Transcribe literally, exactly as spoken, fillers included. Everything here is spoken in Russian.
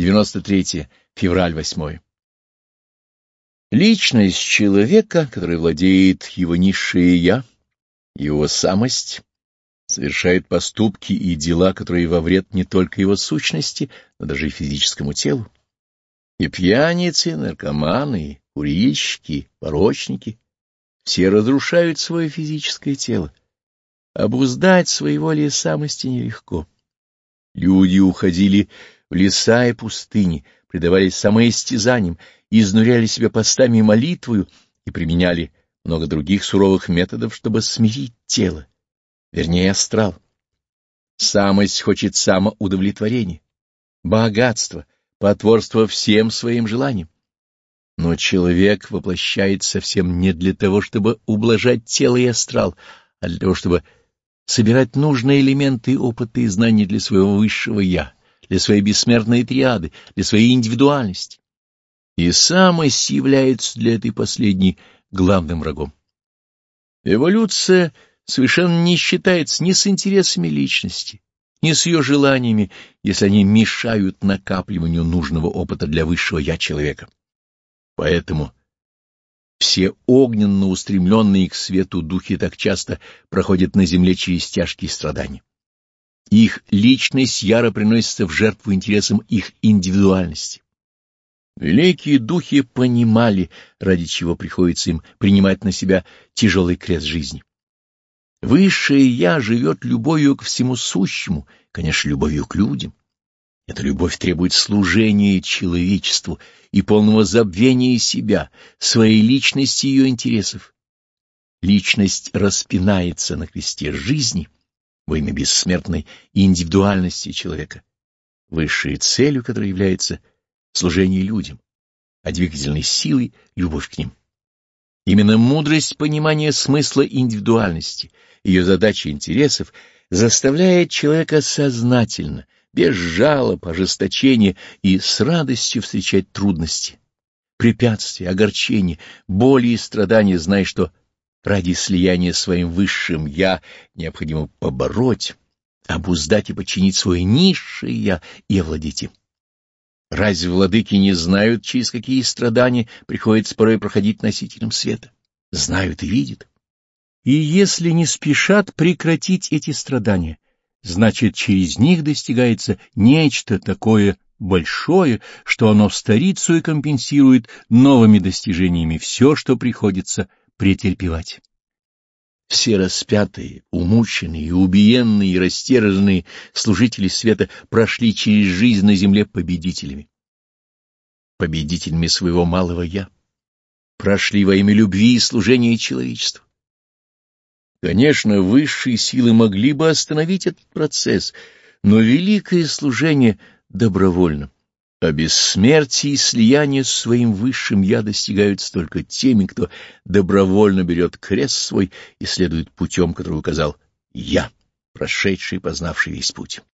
девяносто третье февраль восьмое. Личность человека, который владеет его низшее «я», его самость, совершает поступки и дела, которые во вред не только его сущности, но даже и физическому телу. И пьяницы, наркоманы, и курильщики, и порочники — все разрушают свое физическое тело. Обуздать своеволие самости нелегко. Люди уходили в леса и пустыни, предавались самоистязаниям, изнуряли себя постами и молитвою и применяли много других суровых методов, чтобы смирить тело, вернее, астрал. Самость хочет самоудовлетворения, богатства, потворства всем своим желаниям. Но человек воплощается совсем не для того, чтобы ублажать тело и астрал, а для того, чтобы собирать нужные элементы опыта и знаний для своего высшего «я», для своей бессмертной триады, для своей индивидуальности. И самость является для этой последней главным врагом. Эволюция совершенно не считается ни с интересами личности, ни с ее желаниями, если они мешают накапливанию нужного опыта для высшего «я» человека. Поэтому все огненно устремленные к свету духи так часто проходят на земле через тяжкие страдания. Их личность яро приносится в жертву интересам их индивидуальности. Великие духи понимали, ради чего приходится им принимать на себя тяжелый крест жизни. Высшее «я» живет любовью ко всему сущему, конечно, любовью к людям. Эта любовь требует служения человечеству и полного забвения себя, своей личности и ее интересов. Личность распинается на кресте жизни во имя бессмертной индивидуальности человека, высшей целью которой является служение людям, а двигательной силой — любовь к ним. Именно мудрость понимания смысла индивидуальности, ее задач и интересов заставляет человека сознательно, без жалоб, ожесточения и с радостью встречать трудности, препятствия, огорчения, боли и страдания, зная, что ради слияния с своим высшим «я» необходимо побороть, обуздать и подчинить свое низшее «я» и овладеть им. Разве владыки не знают, через какие страдания приходится порой проходить носителям света? Знают и видят. И если не спешат прекратить эти страдания, значит, через них достигается нечто такое большое, что оно вторицу и компенсирует новыми достижениями все, что приходится претерпевать. Все распятые, умученные, убиенные и растерзанные служители света прошли через жизнь на земле победителями. Победителями своего малого «я». Прошли во имя любви и служения человечеству. Конечно, высшие силы могли бы остановить этот процесс, но великое служение добровольно, а бессмертие и слияние с своим высшим «я» достигаются только теми, кто добровольно берет крест свой и следует путем, который указал «я», прошедший и познавший весь путь.